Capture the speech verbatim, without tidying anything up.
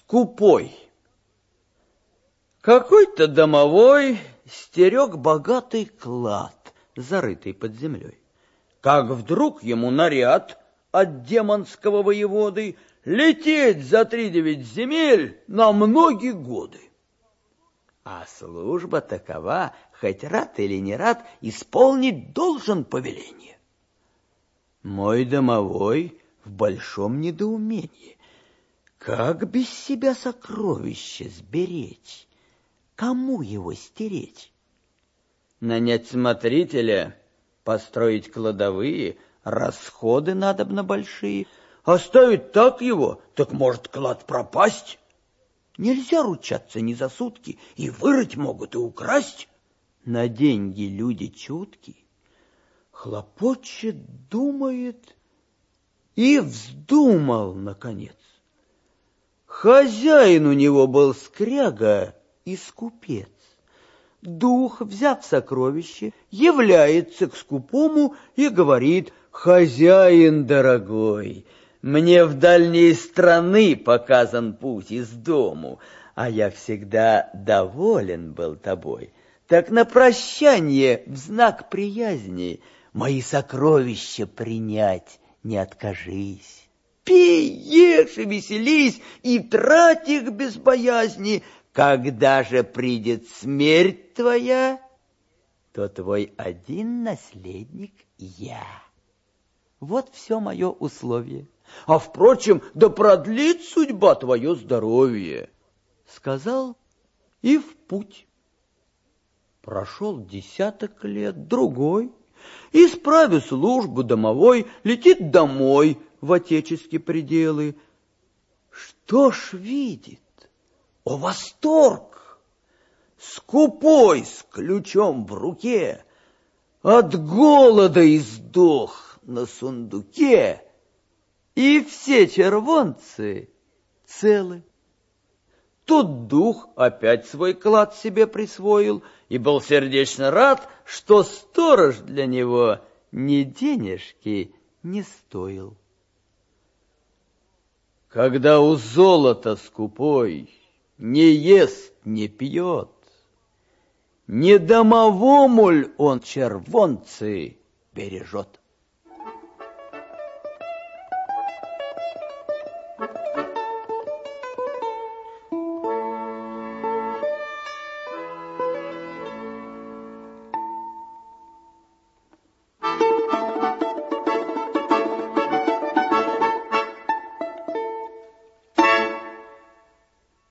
Скупой. Какой-то домовой стерег богатый клад, зарытый под землей. Как вдруг ему наряд от демонского воеводы лететь за тридевять земель на многие годы. А служба такова, хоть рад или не рад, исполнить должен повеление. Мой домовой в большом недоумении. Как без себя сокровище сберечь? Кому его стеречь? Нанять смотрителя, построить кладовые, расходы надобно большие. Оставить так его, так может клад пропасть. Нельзя ручаться ни за сутки, и вырыть могут, и украсть. На деньги люди чутки. Хлопочет, думает и вздумал, наконец. Хозяин у него был скряга и скупец. Дух, взяв сокровище, является к скупому и говорит: «Хозяин дорогой, мне в дальние страны показан путь из дому, а я всегда доволен был тобой. Так на прощание, в знак приязни, мои сокровища принять не откажись. Пей, ешь и веселись, и трать их без боязни. Когда же придет смерть твоя, то твой один наследник я. Вот все мое условие. А, впрочем, да продлит судьба твое здоровье», — сказал и в путь. Прошел десяток лет, другой, и, справив службу домовой, летит домой в отеческие пределы. Что ж видит? О, восторг! Скупой с ключом в руке от голода издох на сундуке, и все червонцы целы. Тут дух опять свой клад себе присвоил и был сердечно рад, что сторож для него ни денежки не стоил. Когда у золота скупой не ест, не пьет, не домовому ль он червонцы бережет?